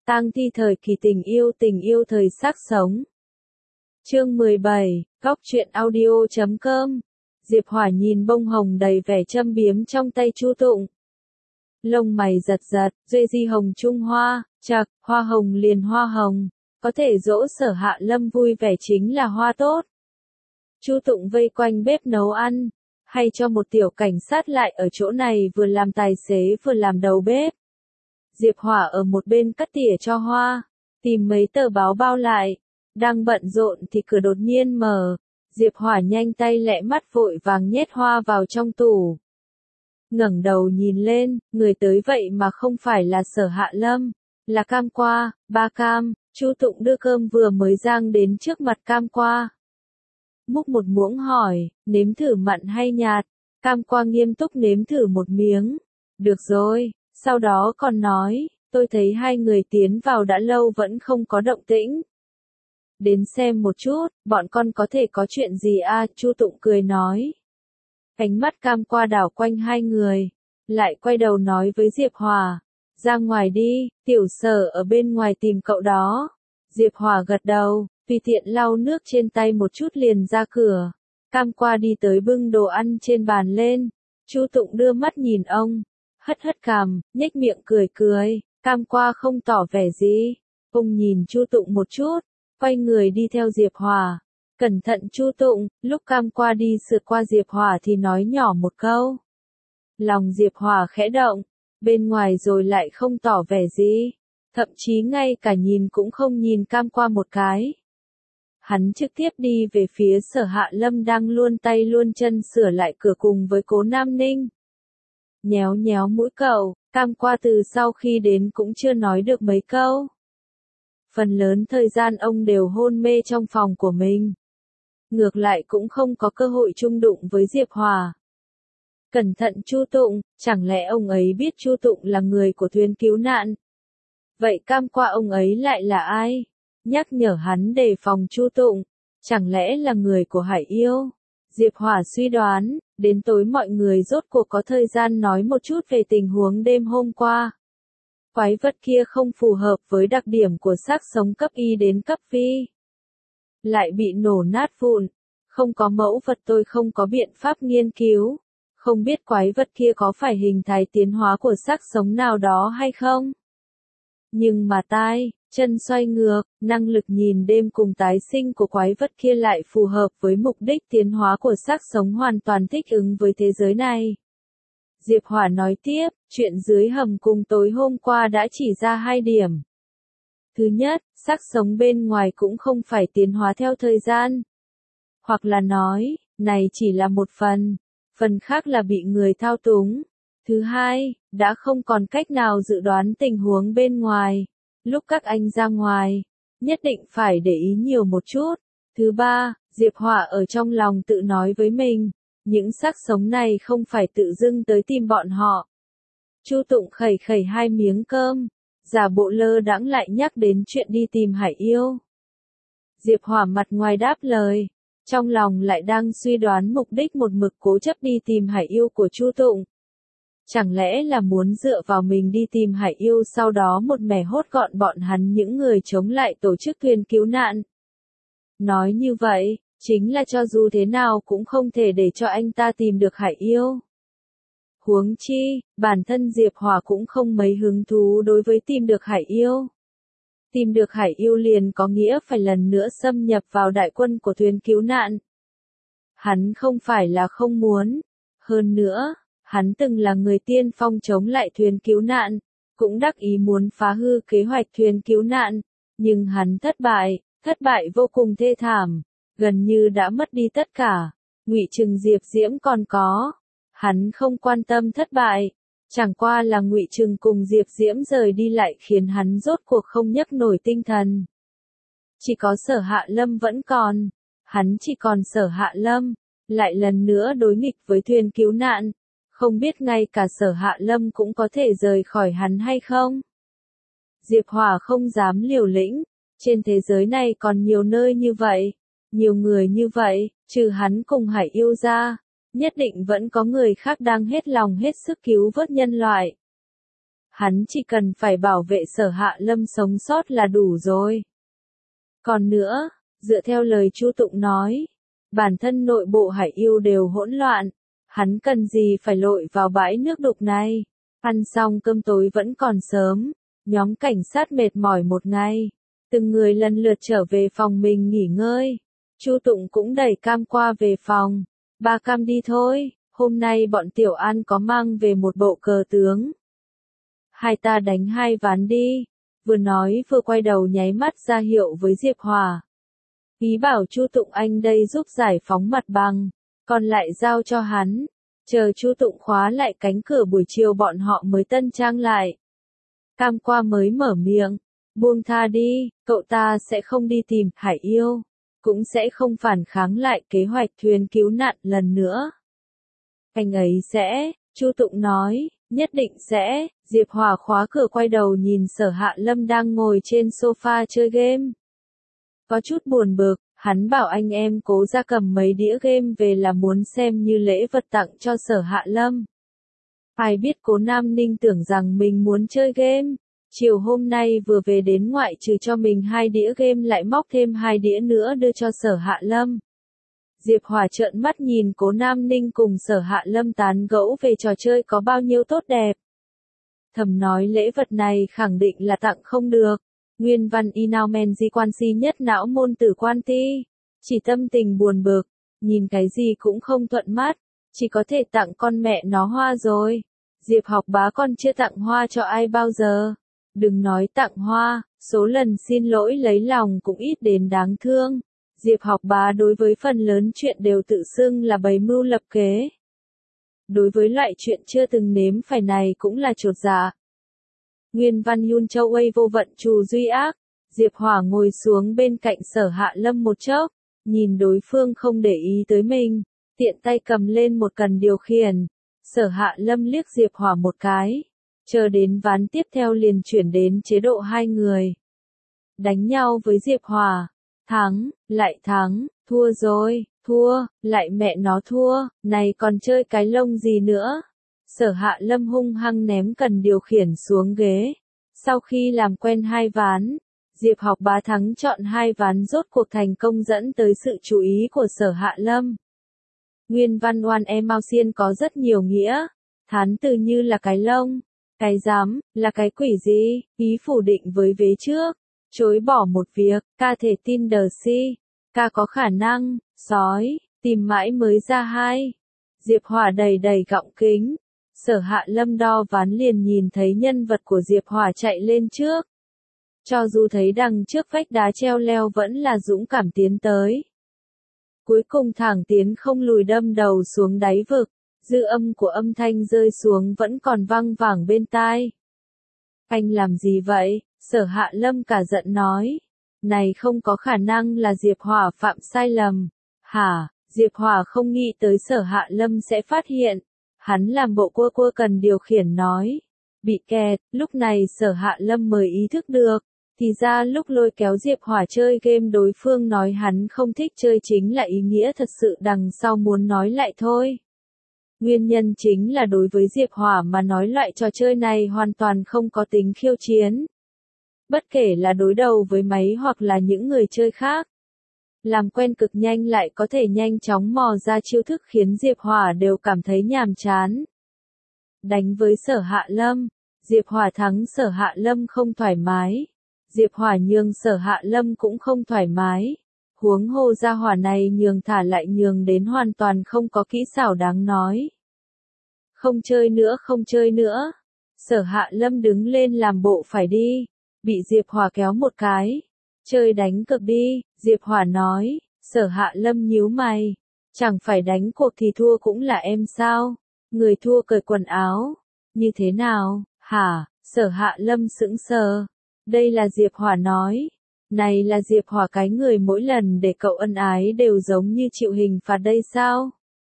Tang thi thời kỳ tình yêu thời xác sống. Chương 17, Góc truyện audio.com. Diệp Hỏa nhìn bông hồng đầy vẻ châm biếm trong tay Chu Tụng. Lông mày giật giật, duy di hồng trung hoa, chậc, hoa hồng liền hoa hồng, có thể dỗ Sở Hạ Lâm vui vẻ chính là hoa tốt. Chu Tụng vây quanh bếp nấu ăn, hay cho một tiểu cảnh sát lại ở chỗ này vừa làm tài xế vừa làm đầu bếp. Diệp Hỏa ở một bên cắt tỉa cho hoa, tìm mấy tờ báo bao lại, đang bận rộn thì cửa đột nhiên mở, Diệp Hỏa nhanh tay lẹ mắt vội vàng nhét hoa vào trong tủ. Ngẩng đầu nhìn lên, người tới vậy mà không phải là Sở Hạ Lâm, là Cam Qua, ba Cam. Chu Tụng đưa cơm vừa mới rang đến trước mặt Cam Qua. Múc một muỗng hỏi, nếm thử mặn hay nhạt? Cam Qua nghiêm túc nếm thử một miếng. Được rồi, sau đó còn nói, tôi thấy hai người tiến vào đã lâu vẫn không có động tĩnh. Đến xem một chút, bọn con có thể có chuyện gì à? Chu Tụng cười nói. Ánh mắt Cam Qua đảo quanh hai người, lại quay đầu nói với Diệp Hỏa, ra ngoài đi, tiểu Sở ở bên ngoài tìm cậu đó. Diệp Hỏa gật đầu, tùy tiện lau nước trên tay một chút liền ra cửa. Cam Qua đi tới bưng đồ ăn trên bàn lên, Chu Tụng đưa mắt nhìn ông, hất hất cằm, nhếch miệng cười cười. Cam Qua không tỏ vẻ gì, ông nhìn Chu Tụng một chút, quay người đi theo Diệp Hỏa. Cẩn thận Chu Tụng, lúc Cam Qua đi sượt qua Diệp Hỏa thì nói nhỏ một câu. Lòng Diệp Hỏa khẽ động, bên ngoài rồi lại không tỏ vẻ gì, thậm chí ngay cả nhìn cũng không nhìn Cam Qua một cái. Hắn trực tiếp đi về phía Sở Hạ Lâm đang luôn tay luôn chân sửa lại cửa cùng với Cố Nam Ninh. Nhéo nhéo mũi cậu, Cam Qua từ sau khi đến cũng chưa nói được mấy câu. Phần lớn thời gian ông đều hôn mê trong phòng của mình. Ngược lại cũng không có cơ hội chung đụng với Diệp Hỏa. Cẩn thận Chu Tụng, chẳng lẽ ông ấy biết Chu Tụng là người của thuyền cứu nạn? Vậy Cam Qua ông ấy lại là ai? Nhắc nhở hắn đề phòng Chu Tụng, chẳng lẽ là người của Hải Yêu? Diệp Hỏa suy đoán, đến tối mọi người rốt cuộc có thời gian nói một chút về tình huống đêm hôm qua. Quái vật kia không phù hợp với đặc điểm của xác sống cấp Y đến cấp Vi. Lại bị nổ nát vụn, không có mẫu vật tôi không có biện pháp nghiên cứu, không biết quái vật kia có phải hình thái tiến hóa của xác sống nào đó hay không. Nhưng mà tai, chân xoay ngược, năng lực nhìn đêm cùng tái sinh của quái vật kia lại phù hợp với mục đích tiến hóa của xác sống hoàn toàn thích ứng với thế giới này. Diệp Hỏa nói tiếp, chuyện dưới hầm cùng tối hôm qua đã chỉ ra hai điểm. Thứ nhất, xác sống bên ngoài cũng không phải tiến hóa theo thời gian. Hoặc là nói, này chỉ là một phần khác là bị người thao túng. Thứ hai, đã không còn cách nào dự đoán tình huống bên ngoài. Lúc các anh ra ngoài, nhất định phải để ý nhiều một chút. Thứ ba, Diệp Hỏa ở trong lòng tự nói với mình, những xác sống này không phải tự dưng tới tìm bọn họ. Chu Tụng khẩy khẩy hai miếng cơm, giả bộ lơ đãng lại nhắc đến chuyện đi tìm Hải Yêu. Diệp Hỏa mặt ngoài đáp lời, trong lòng lại đang suy đoán mục đích một mực cố chấp đi tìm Hải Yêu của Chu Tụng. Chẳng lẽ là muốn dựa vào mình đi tìm Hải Yêu sau đó một mẻ hốt gọn bọn hắn những người chống lại tổ chức thuyền cứu nạn. Nói như vậy, chính là cho dù thế nào cũng không thể để cho anh ta tìm được Hải Yêu. Huống chi, bản thân Diệp Hỏa cũng không mấy hứng thú đối với tìm được Hải Yêu. Tìm được Hải Yêu liền có nghĩa phải lần nữa xâm nhập vào đại quân của thuyền cứu nạn. Hắn không phải là không muốn. Hơn nữa, hắn từng là người tiên phong chống lại thuyền cứu nạn, cũng đắc ý muốn phá hư kế hoạch thuyền cứu nạn, nhưng hắn thất bại vô cùng thê thảm, gần như đã mất đi tất cả. Ngụy Trừng Diệp Diễm còn có, hắn không quan tâm thất bại, chẳng qua là Ngụy Trừng cùng Diệp Diễm rời đi lại khiến hắn rốt cuộc không nhấc nổi tinh thần. Chỉ có Sở Hạ Lâm vẫn còn, hắn chỉ còn Sở Hạ Lâm, lại lần nữa đối nghịch với thuyền cứu nạn. Không biết ngay cả Sở Hạ Lâm cũng có thể rời khỏi hắn hay không? Diệp Hỏa không dám liều lĩnh, trên thế giới này còn nhiều nơi như vậy, nhiều người như vậy, trừ hắn cùng Hải Yêu ra, nhất định vẫn có người khác đang hết lòng hết sức cứu vớt nhân loại. hắn chỉ cần phải bảo vệ Sở Hạ Lâm sống sót là đủ rồi. Còn nữa, dựa theo lời Chu Tụng nói, bản thân nội bộ Hải Yêu đều hỗn loạn, hắn cần gì phải lội vào bãi nước đục này. Ăn xong cơm tối vẫn còn sớm, nhóm cảnh sát mệt mỏi một ngày, từng người lần lượt trở về phòng mình nghỉ ngơi. Chu Tụng cũng đẩy Cam qua về phòng. Ba Cam đi thôi, hôm nay bọn Tiểu An có mang về một bộ cờ tướng. Hai ta đánh hai ván đi. Vừa nói vừa quay đầu nháy mắt ra hiệu với Diệp Hòa. Ý bảo Chu Tụng anh đây giúp giải phóng mặt bằng, còn lại giao cho hắn. Chờ Chu Tụng khóa lại cánh cửa buổi chiều bọn họ mới tân trang lại. Cam qua mới mở miệng, buông tha đi, cậu ta sẽ không đi tìm Hải Yêu, cũng sẽ không phản kháng lại kế hoạch thuyền cứu nạn lần nữa. Anh ấy sẽ, Chu Tụng nói, nhất định sẽ. Diệp Hòa khóa cửa quay đầu nhìn Sở Hạ Lâm đang ngồi trên sofa chơi game. Có chút buồn bực, hắn bảo anh em Cố ra cầm mấy đĩa game về là muốn xem như lễ vật tặng cho Sở Hạ Lâm. Ai biết Cố Nam Ninh tưởng rằng mình muốn chơi game. Chiều hôm nay vừa về đến ngoại trừ cho mình 2 đĩa game lại móc thêm 2 đĩa nữa đưa cho Sở Hạ Lâm. Diệp Hòa trợn mắt nhìn Cố Nam Ninh cùng Sở Hạ Lâm tán gẫu về trò chơi có bao nhiêu tốt đẹp. Thầm nói lễ vật này khẳng định là tặng không được. Nguyên văn Inaumen di quan si nhất não môn tử quan ti. Chỉ tâm tình buồn bực, nhìn cái gì cũng không thuận mắt, chỉ có thể tặng con mẹ nó hoa rồi. Diệp Học Bá con chưa tặng hoa cho ai bao giờ. Đừng nói tặng hoa, số lần xin lỗi lấy lòng cũng ít đến đáng thương. Diệp Học Bá đối với phần lớn chuyện đều tự xưng là bày mưu lập kế. Đối với loại chuyện chưa từng nếm phải này cũng là chột dạ. Nguyên văn Yun Châu Uây vô vận trù duy ác. Diệp Hòa ngồi xuống bên cạnh Sở Hạ Lâm một chốc, nhìn đối phương không để ý tới mình, tiện tay cầm lên một cần điều khiển. Sở Hạ Lâm liếc Diệp Hòa một cái, chờ đến ván tiếp theo liền chuyển đến chế độ 2 người. Đánh nhau với Diệp Hòa, thắng, lại thắng, thua rồi, thua, lại mẹ nó thua, này còn chơi cái lông gì nữa. Sở Hạ Lâm hung hăng ném cần điều khiển xuống ghế. Sau khi làm quen 2 ván, Diệp Học Bá thắng chọn 2 ván rốt cuộc thành công dẫn tới sự chú ý của Sở Hạ Lâm. Nguyên văn Oan Em Mao Xiên có rất nhiều nghĩa. Thán từ như là cái lông, cái dám, là cái quỷ gì, ý phủ định với vế trước. Chối bỏ một việc, ca thể tin đờ si, ca có khả năng, sói, tìm mãi mới ra 2. Diệp Hòa đầy đầy gọng kính. Sở Hạ Lâm đo ván liền nhìn thấy nhân vật của Diệp Hòa chạy lên trước. Cho dù thấy đằng trước vách đá treo leo vẫn là dũng cảm tiến tới. Cuối cùng thẳng tiến không lùi đâm đầu xuống đáy vực, dư âm của âm thanh rơi xuống vẫn còn vang vẳng bên tai. Anh làm gì vậy? Sở Hạ Lâm cả giận nói. Này không có khả năng là Diệp Hòa phạm sai lầm. Hả? Diệp Hòa không nghĩ tới Sở Hạ Lâm sẽ phát hiện. Hắn làm bộ cua cần điều khiển nói. Bị kẹt, lúc này Sở Hạ Lâm mới ý thức được. Thì ra lúc lôi kéo Diệp Hòa chơi game đối phương nói hắn không thích chơi chính là ý nghĩa thật sự đằng sau muốn nói lại thôi. Nguyên nhân chính là đối với Diệp Hòa mà nói loại trò chơi này hoàn toàn không có tính khiêu chiến. Bất kể là đối đầu với máy hoặc là những người chơi khác. Làm quen cực nhanh lại có thể nhanh chóng mò ra chiêu thức khiến Diệp Hòa đều cảm thấy nhàm chán. Đánh với Sở Hạ Lâm, Diệp Hòa thắng Sở Hạ Lâm không thoải mái. Diệp Hòa nhường Sở Hạ Lâm cũng không thoải mái. Huống hồ gia hỏa này nhường thả lại nhường đến hoàn toàn không có kỹ xảo đáng nói. Không chơi nữa không chơi nữa. Sở Hạ Lâm đứng lên làm bộ phải đi. Bị Diệp Hòa kéo một cái. Chơi đánh cược đi, Diệp Hòa nói. Sở Hạ Lâm nhíu mày. Chẳng phải đánh cuộc thì thua cũng là em sao? Người thua cởi quần áo. Như thế nào, hả? Sở Hạ Lâm sững sờ. Đây là Diệp Hòa nói. Này là Diệp Hòa cái người mỗi lần để cậu ân ái đều giống như chịu hình phạt đây sao?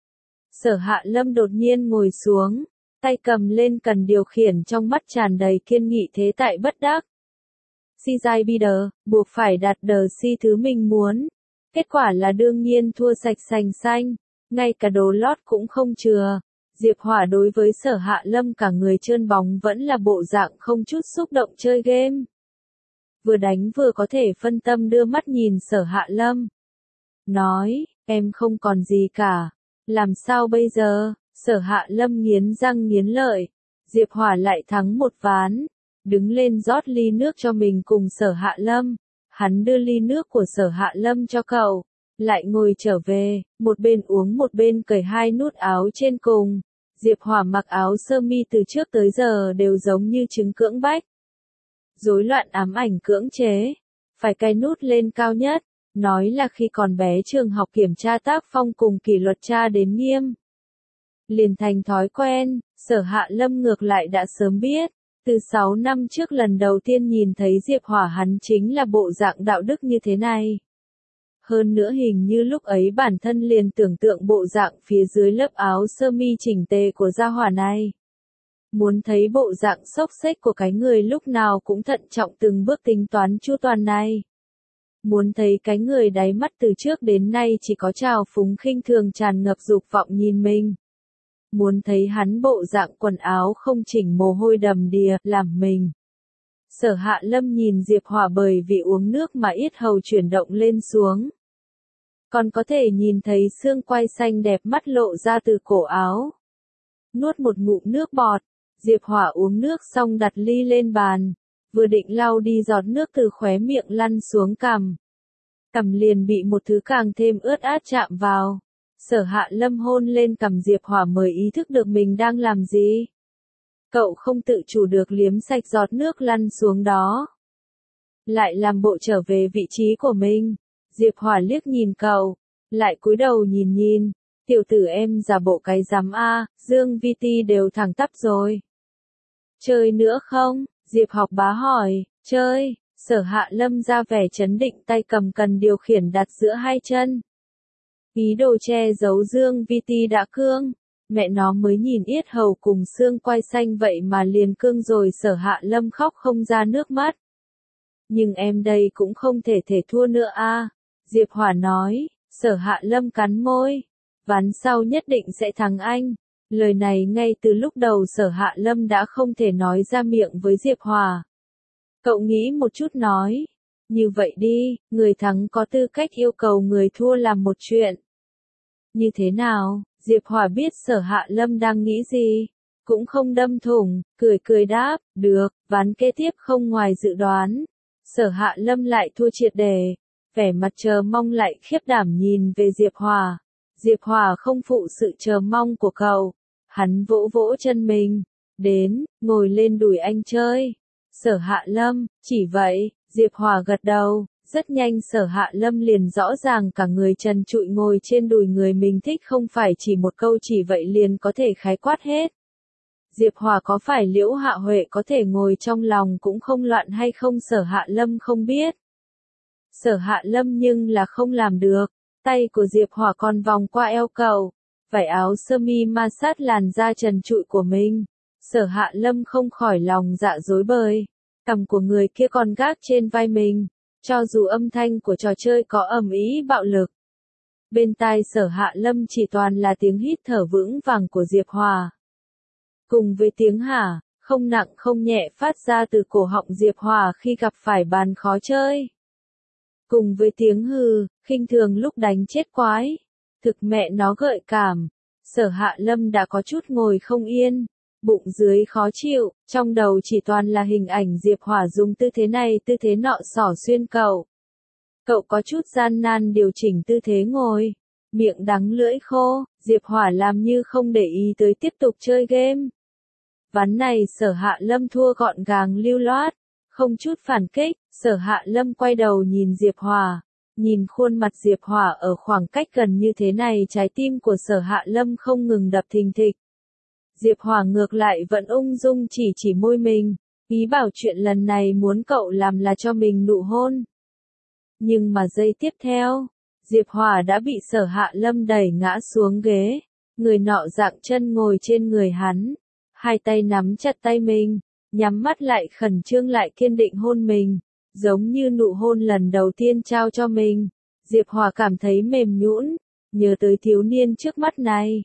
Sở Hạ Lâm đột nhiên ngồi xuống, tay cầm lên cần điều khiển trong mắt tràn đầy kiên nghị thế tại bất đắc. Si dai bi đờ, buộc phải đạt đờ si thứ mình muốn. Kết quả là đương nhiên thua sạch sành xanh, ngay cả đồ lót cũng không chừa. Diệp Hỏa đối với Sở Hạ Lâm cả người trơn bóng vẫn là bộ dạng không chút xúc động chơi game. Vừa đánh vừa có thể phân tâm đưa mắt nhìn Sở Hạ Lâm. Nói, em không còn gì cả. Làm sao bây giờ? Sở Hạ Lâm nghiến răng nghiến lợi. Diệp Hỏa lại thắng một ván. Đứng lên rót ly nước cho mình cùng Sở Hạ Lâm. Hắn đưa ly nước của Sở Hạ Lâm cho cậu. Lại ngồi trở về, một bên uống một bên cởi hai nút áo trên cùng. Diệp Hỏa mặc áo sơ mi từ trước tới giờ đều giống như trứng cưỡng bách. Rối loạn ám ảnh cưỡng chế. Phải cài nút lên cao nhất. Nói là khi còn bé trường học kiểm tra tác phong cùng kỷ luật tra đến nghiêm. Liền thành thói quen, Sở Hạ Lâm ngược lại đã sớm biết. Từ 6 năm trước lần đầu tiên nhìn thấy Diệp Hỏa hắn chính là bộ dạng đạo đức như thế này. Hơn nữa hình như lúc ấy bản thân liền tưởng tượng bộ dạng phía dưới lớp áo sơ mi chỉnh tề của gia hỏa này. Muốn thấy bộ dạng xốc xếch của cái người lúc nào cũng thận trọng từng bước tính toán chu toàn này. Muốn thấy cái người đáy mắt từ trước đến nay chỉ có trào phúng khinh thường tràn ngập dục vọng nhìn mình. Muốn thấy hắn bộ dạng quần áo không chỉnh mồ hôi đầm đìa, làm mình. Sở Hạ Lâm nhìn Diệp Hỏa bởi vì uống nước mà yết hầu chuyển động lên xuống. Còn có thể nhìn thấy xương quai xanh đẹp mắt lộ ra từ cổ áo. Nuốt một ngụm nước bọt, Diệp Hỏa uống nước xong đặt ly lên bàn. Vừa định lau đi giọt nước từ khóe miệng lăn xuống cằm. Cằm liền bị một thứ càng thêm ướt át chạm vào. Sở Hạ Lâm hôn lên cằm Diệp Hỏa mới ý thức được mình đang làm gì. Cậu không tự chủ được liếm sạch giọt nước lăn xuống đó. Lại làm bộ trở về vị trí của mình. Diệp Hỏa liếc nhìn cậu. Lại cúi đầu nhìn nhìn. Tiểu tử em giả bộ cái rắm a, Dương Vi Ti đều thẳng tắp rồi. Chơi nữa không? Diệp Học Bá hỏi. Chơi. Sở Hạ Lâm ra vẻ trấn định tay cầm cần điều khiển đặt giữa hai chân. Ý đồ che giấu Dương Vi Ti đã cương. Mẹ nó mới nhìn yết hầu cùng xương quai xanh vậy mà liền cương rồi. Sở Hạ Lâm khóc không ra nước mắt. Nhưng em đây cũng không thể thua nữa a. Diệp Hỏa nói. Sở Hạ Lâm cắn môi. Ván sau nhất định sẽ thắng anh. Lời này ngay từ lúc đầu Sở Hạ Lâm đã không thể nói ra miệng với Diệp Hỏa. Cậu nghĩ một chút nói. Như vậy đi, người thắng có tư cách yêu cầu người thua làm một chuyện. Như thế nào? Diệp Hỏa biết Sở Hạ Lâm đang nghĩ gì. Cũng không đâm thủng, cười đáp, được, ván kế tiếp không ngoài dự đoán. Sở Hạ Lâm lại thua triệt để. Vẻ mặt chờ mong lại khiếp đảm nhìn về Diệp Hỏa. Diệp Hỏa không phụ sự chờ mong của cậu. Hắn vỗ vỗ chân mình. Đến, ngồi lên đùi anh chơi. Sở Hạ Lâm, chỉ vậy, Diệp Hỏa gật đầu. Rất nhanh Sở Hạ Lâm liền rõ ràng cả người trần trụi ngồi trên đùi người mình thích không phải chỉ một câu chỉ vậy liền có thể khái quát hết. Diệp Hỏa có phải Liễu Hạ Huệ có thể ngồi trong lòng cũng không loạn hay không Sở Hạ Lâm không biết. Sở Hạ Lâm nhưng là không làm được. Tay của Diệp Hỏa còn vòng qua eo cậu. Vải áo sơ mi ma sát làn da trần trụi của mình. Sở Hạ Lâm không khỏi lòng dạ rối bời. Cằm của người kia còn gác trên vai mình. Cho dù âm thanh của trò chơi có ầm ĩ bạo lực. Bên tai Sở Hạ Lâm chỉ toàn là tiếng hít thở vững vàng của Diệp Hỏa. Cùng với tiếng hả, không nặng không nhẹ phát ra từ cổ họng Diệp Hỏa khi gặp phải bàn khó chơi. Cùng với tiếng hừ, khinh thường lúc đánh chết quái. Thực mẹ nó gợi cảm. Sở Hạ Lâm đã có chút ngồi không yên. Bụng dưới khó chịu, trong đầu chỉ toàn là hình ảnh Diệp Hỏa dùng tư thế này tư thế nọ xỏ xuyên cậu. Cậu có chút gian nan điều chỉnh tư thế ngồi. Miệng đắng lưỡi khô, Diệp Hỏa làm như không để ý tới tiếp tục chơi game. Ván này Sở Hạ Lâm thua gọn gàng lưu loát. Không chút phản kích, Sở Hạ Lâm quay đầu nhìn Diệp Hỏa. Nhìn khuôn mặt Diệp Hỏa ở khoảng cách gần như thế này trái tim của Sở Hạ Lâm không ngừng đập thình thịch. Diệp Hỏa ngược lại vẫn ung dung chỉ môi mình, ý bảo chuyện lần này muốn cậu làm là cho mình nụ hôn. Nhưng mà giây tiếp theo, Diệp Hỏa đã bị Sở Hạ Lâm đẩy ngã xuống ghế, người nọ dạng chân ngồi trên người hắn, hai tay nắm chặt tay mình, nhắm mắt lại khẩn trương lại kiên định hôn mình, giống như nụ hôn lần đầu tiên trao cho mình. Diệp Hỏa cảm thấy mềm nhũn, nhớ tới thiếu niên trước mắt này.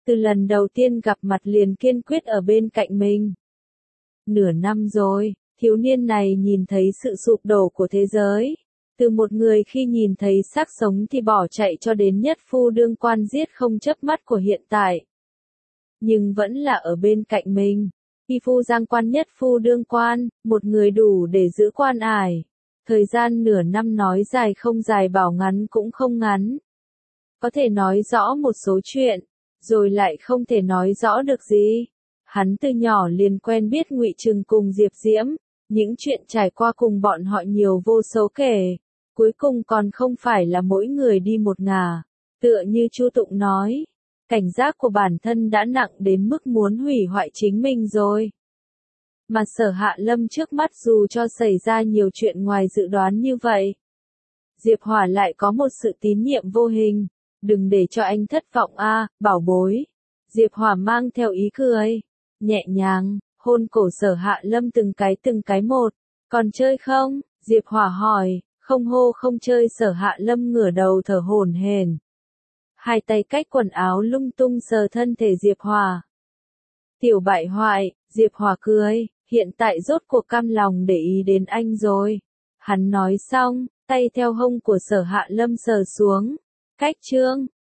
từ lần đầu tiên gặp mặt liền kiên quyết ở bên cạnh mình. Nửa năm rồi, thiếu niên này nhìn thấy sự sụp đổ của thế giới. Từ một người khi nhìn thấy xác sống thì bỏ chạy cho đến nhất phu đương quan giết không chớp mắt của hiện tại. Nhưng vẫn là ở bên cạnh mình. Y phu giang quan nhất phu đương quan, một người đủ để giữ quan ải. Thời gian nửa năm nói dài không dài bảo ngắn cũng không ngắn. Có thể nói rõ một số chuyện, rồi lại không thể nói rõ được gì. Hắn từ nhỏ liền quen biết Ngụy Trừng cùng Diệp Diễm, những chuyện trải qua cùng bọn họ nhiều vô số kể. Cuối cùng còn không phải là mỗi người đi một ngả. Tựa như Chu Tụng nói, cảnh giác của bản thân đã nặng đến mức muốn hủy hoại chính mình rồi. Mà Sở Hạ Lâm trước mắt dù cho xảy ra nhiều chuyện ngoài dự đoán như vậy, Diệp Hỏa lại có một sự tín nhiệm vô hình. Đừng để cho anh thất vọng a, bảo bối. Diệp Hỏa mang theo ý cười, nhẹ nhàng, hôn cổ Sở Hạ Lâm từng cái một. Còn chơi không? Diệp Hỏa hỏi, không hô không chơi. Sở Hạ Lâm ngửa đầu thở hổn hển. Hai tay cách quần áo lung tung sờ thân thể Diệp Hỏa. Tiểu bại hoại, Diệp Hỏa cười, hiện tại rốt cuộc cam lòng để ý đến anh rồi. Hắn nói xong, tay theo hông của Sở Hạ Lâm sờ xuống. Cách chương